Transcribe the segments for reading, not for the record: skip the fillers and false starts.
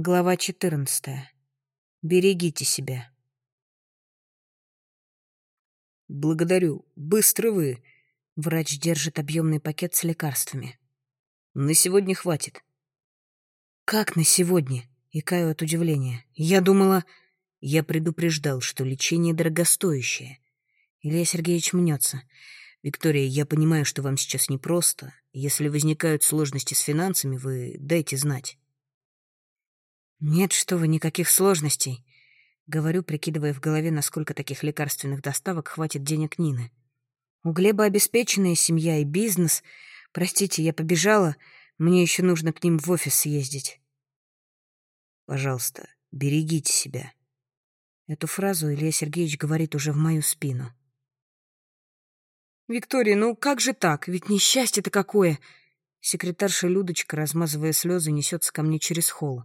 Глава 14. Берегите себя. Благодарю. Быстро вы. Врач держит объемный пакет с лекарствами. На сегодня хватит. Как на сегодня? Икаю от удивления. Я думала... Я предупреждал, что лечение дорогостоящее. Илья Сергеевич мнется. Виктория, я понимаю, что вам сейчас непросто. Если возникают сложности с финансами, вы дайте знать. Нет, что вы, никаких сложностей. Говорю, прикидывая в голове, насколько таких лекарственных доставок хватит денег Нины. У Глеба обеспеченная семья и бизнес. Простите, я побежала. Мне еще нужно к ним в офис съездить. Пожалуйста, берегите себя. Эту фразу Илья Сергеевич говорит уже в мою спину. «Виктория, ну как же так? Ведь несчастье-то какое!» Секретарша Людочка, размазывая слезы, несется ко мне через холл.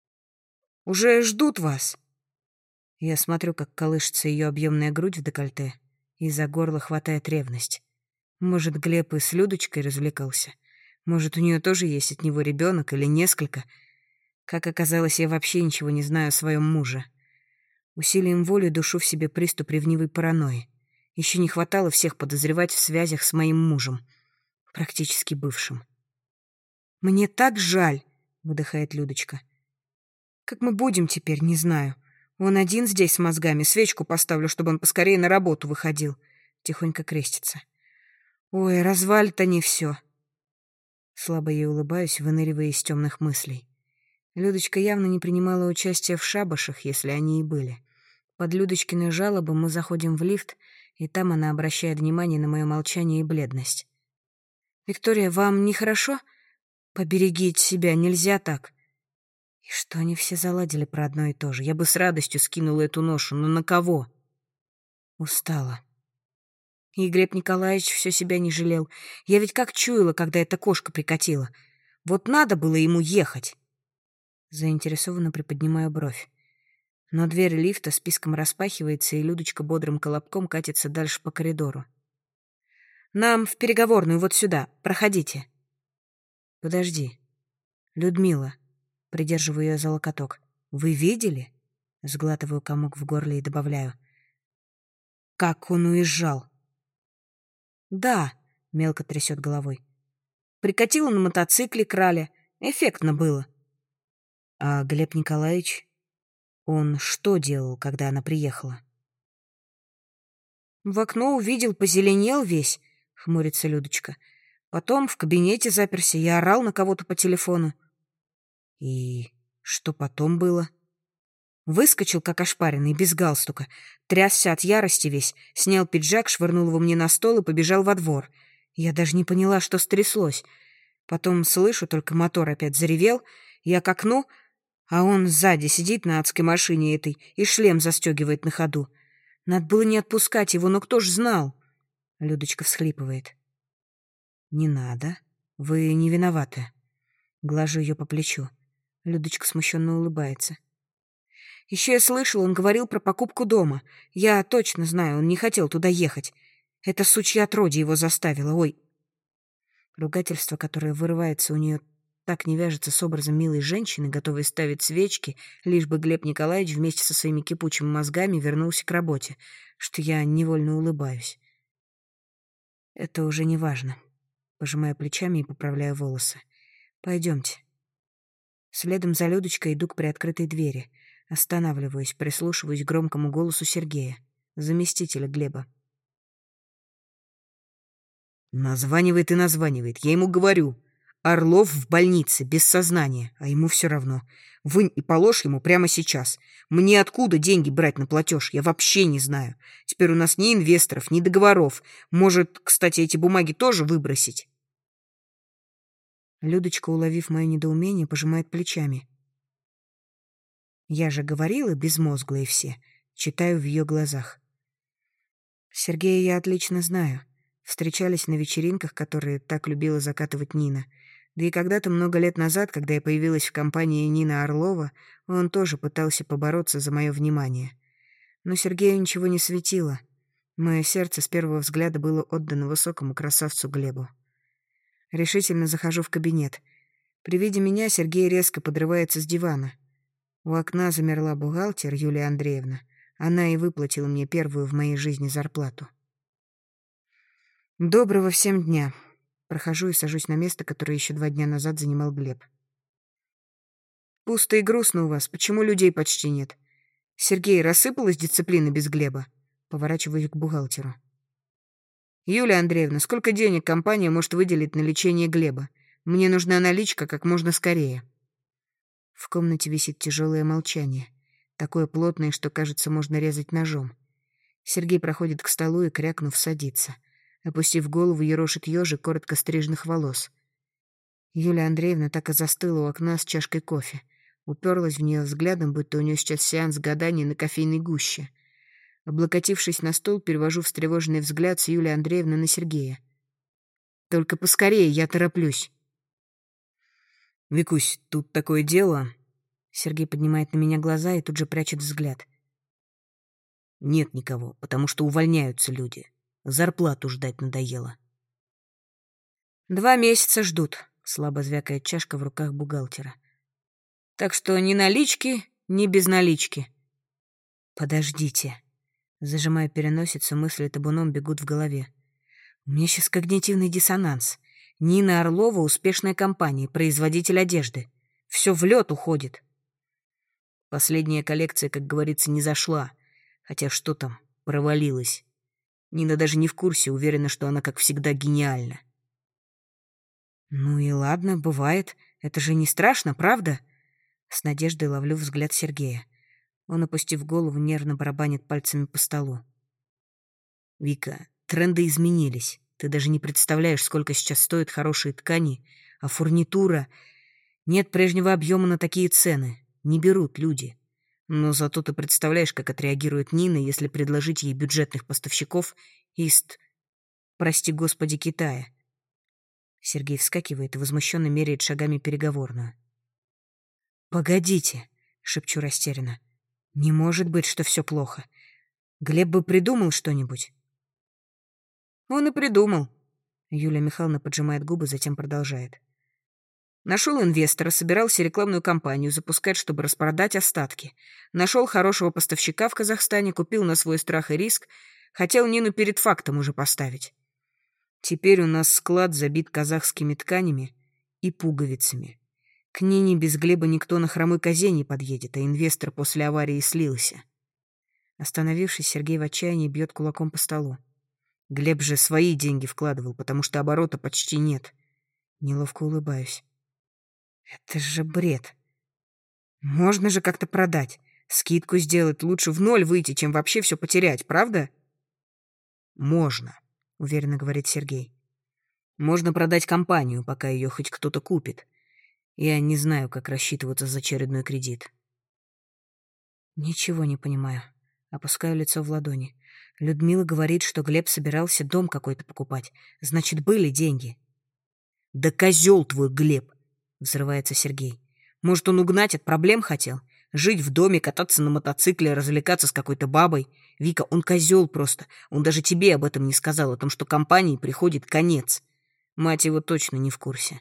«Уже ждут вас!» Я смотрю, как колышется ее объемная грудь в декольте, и за горло хватает ревность. Может, Глеб и с Людочкой развлекался? Может, у нее тоже есть от него ребенок или несколько? Как оказалось, я вообще ничего не знаю о своем муже. Усилием воли душу в себе приступ ревнивой паранойи. Еще не хватало всех подозревать в связях с моим мужем, практически бывшим. «Мне так жаль», — выдыхает Людочка. «Как мы будем теперь, не знаю. Он один здесь с мозгами, свечку поставлю, чтобы он поскорее на работу выходил», — тихонько крестится. «Ой, развалит они все». Слабо ей улыбаюсь, выныривая из темных мыслей. Людочка явно не принимала участия в шабашах, если они и были. Под Людочкиной жалобы мы заходим в лифт, и там она обращает внимание на мое молчание и бледность. «Виктория, вам нехорошо? Поберегите себя, нельзя так». И что они все заладили про одно и то же? Я бы с радостью скинула эту ношу, но на кого? Устала. И Глеб Николаевич все себя не жалел. Я ведь как чуяла, когда эта кошка прикатила. Вот надо было ему ехать. Заинтересованно приподнимаю бровь. Но дверь лифта списком распахивается, и Людочка бодрым колобком катится дальше по коридору. «Нам в переговорную, вот сюда. Проходите». «Подожди. Людмила». Придерживаю ее за локоток. «Вы видели?» Сглатываю комок в горле и добавляю. «Как он уезжал?» «Да», — мелко трясет головой. «Прикатила на мотоцикле крали. Эффектно было». «А Глеб Николаевич? Он что делал, когда она приехала?» «В окно увидел, позеленел весь», — хмурится Людочка. «Потом в кабинете заперся и орал на кого-то по телефону». «И что потом было?» Выскочил, как ошпаренный, без галстука, трясся от ярости весь, снял пиджак, швырнул его мне на стол и побежал во двор. Я даже не поняла, что стряслось. Потом слышу, только мотор опять заревел, я к окну, а он сзади сидит на адской машине этой и шлем застегивает на ходу. Надо было не отпускать его, но кто ж знал? Людочка всхлипывает. «Не надо. Вы не виноваты». Глажу ее по плечу. Людочка смущенно улыбается. «Еще я слышал, он говорил про покупку дома. Я точно знаю, он не хотел туда ехать. Это сучья отродье его заставило. Ой!» Ругательство, которое вырывается у нее, так не вяжется с образом милой женщины, готовой ставить свечки, лишь бы Глеб Николаевич вместе со своими кипучими мозгами вернулся к работе, что я невольно улыбаюсь. «Это уже не важно». Пожимаю плечами и поправляю волосы. «Пойдемте». Следом за Людочкой иду к приоткрытой двери. Останавливаюсь, прислушиваюсь к громкому голосу Сергея, заместителя Глеба. Названивает и названивает. Я ему говорю. Орлов в больнице, без сознания. А ему все равно. Вынь и положь ему прямо сейчас. Мне откуда деньги брать на платеж? Я вообще не знаю. Теперь у нас ни инвесторов, ни договоров. Может, кстати, эти бумаги тоже выбросить? Людочка, уловив мое недоумение, пожимает плечами. Я же говорила, безмозглые все. Читаю в ее глазах. Сергея я отлично знаю. Встречались на вечеринках, которые так любила закатывать Нина. Да и когда-то много лет назад, когда я появилась в компании Нины Орлова, он тоже пытался побороться за мое внимание. Но Сергею ничего не светило. Мое сердце с первого взгляда было отдано высокому красавцу Глебу. Решительно захожу в кабинет. При виде меня Сергей резко подрывается с дивана. У окна замерла бухгалтер Юлия Андреевна. Она и выплатила мне первую в моей жизни зарплату. Доброго всем дня. Прохожу и сажусь на место, которое еще 2 дня назад занимал Глеб. Пусто и грустно у вас. Почему людей почти нет? Сергей, рассыпалась дисциплина без Глеба? Поворачиваюсь к бухгалтеру. Юлия Андреевна, сколько денег компания может выделить на лечение Глеба? Мне нужна наличка как можно скорее. В комнате висит тяжелое молчание. Такое плотное, что, кажется, можно резать ножом. Сергей проходит к столу и, крякнув, садится. Опустив голову, ерошит ежик коротко стриженных волос. Юлия Андреевна так и застыла у окна с чашкой кофе. Уперлась в нее взглядом, будто у нее сейчас сеанс гадания на кофейной гуще. Облокотившись на стол, перевожу встревоженный взгляд с Юлии Андреевны на Сергея. «Только поскорее, я тороплюсь». «Викусь, тут такое дело...» Сергей поднимает на меня глаза и тут же прячет взгляд. «Нет никого, потому что увольняются люди. Зарплату ждать надоело». 2 месяца ждут», — слабо звякает чашка в руках бухгалтера. «Так что ни налички, ни безналички». «Подождите». Зажимая переносицу, мысли табуном бегут в голове. У меня сейчас когнитивный диссонанс. Нина Орлова — успешная компания, производитель одежды. Все в лед уходит. Последняя коллекция, как говорится, не зашла. Хотя что там, провалилась. Нина даже не в курсе, уверена, что она, как всегда, гениальна. Ну и ладно, бывает. Это же не страшно, правда? С надеждой ловлю взгляд Сергея. Он, опустив голову, нервно барабанит пальцами по столу. «Вика, тренды изменились. Ты даже не представляешь, сколько сейчас стоят хорошие ткани, а фурнитура... Нет прежнего объема на такие цены. Не берут люди. Но зато ты представляешь, как отреагирует Нина, если предложить ей бюджетных поставщиков из... Прости господи, Китая». Сергей вскакивает и возмущенно меряет шагами переговорную. «Погодите», — шепчу растерянно. «Не может быть, что все плохо. Глеб бы придумал что-нибудь». «Он и придумал». Юлия Михайловна поджимает губы, затем продолжает. Нашел инвестора, собирался рекламную кампанию запускать, чтобы распродать остатки. Нашел хорошего поставщика в Казахстане, купил на свой страх и риск. Хотел Нину перед фактом уже поставить. Теперь у нас склад забит казахскими тканями и пуговицами. К Нине без Глеба никто на хромой козе не подъедет, а инвестор после аварии слился. Остановившись, Сергей в отчаянии бьет кулаком по столу. Глеб же свои деньги вкладывал, потому что оборота почти нет. Неловко улыбаюсь. Это же бред. Можно же как-то продать. Скидку сделать, лучше в ноль выйти, чем вообще все потерять, правда? Можно, уверенно говорит Сергей. Можно продать компанию, пока ее хоть кто-то купит. Я не знаю, как рассчитываться за очередной кредит. Ничего не понимаю. Опускаю лицо в ладони. Людмила говорит, что Глеб собирался дом какой-то покупать. Значит, были деньги. Да козел твой Глеб! Взрывается Сергей. Может, он угнать от проблем хотел? Жить в доме, кататься на мотоцикле, развлекаться с какой-то бабой? Вика, он козел просто. Он даже тебе об этом не сказал, о том, что компании приходит конец. Мать его точно не в курсе.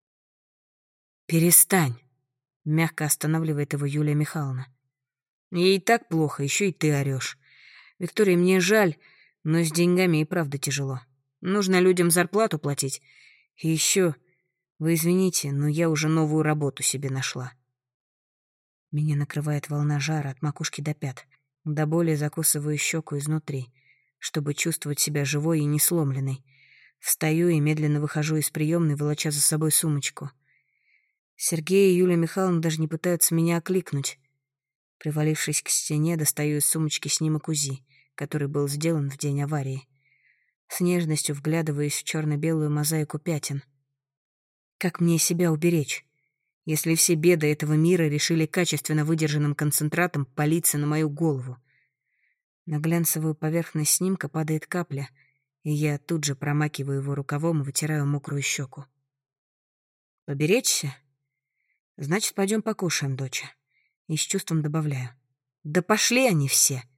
«Перестань!» — мягко останавливает его Юлия Михайловна. «Ей и так плохо, еще и ты орешь. Виктория, мне жаль, но с деньгами и правда тяжело. Нужно людям зарплату платить. И еще, вы извините, но я уже новую работу себе нашла». Меня накрывает волна жара от макушки до пят. До боли закусываю щеку изнутри, чтобы чувствовать себя живой и не сломленной. Встаю и медленно выхожу из приемной, волоча за собой сумочку. Сергей и Юлия Михайловна даже не пытаются меня окликнуть. Привалившись к стене, достаю из сумочки снимок УЗИ, который был сделан в день аварии. С нежностью вглядываюсь в черно-белую мозаику пятен. Как мне себя уберечь, если все беды этого мира решили качественно выдержанным концентратом палиться на мою голову? На глянцевую поверхность снимка падает капля, и я тут же промакиваю его рукавом и вытираю мокрую щеку. Поберечься? Значит, пойдем покушаем, доча. И с чувством добавляю. Да пошли они все!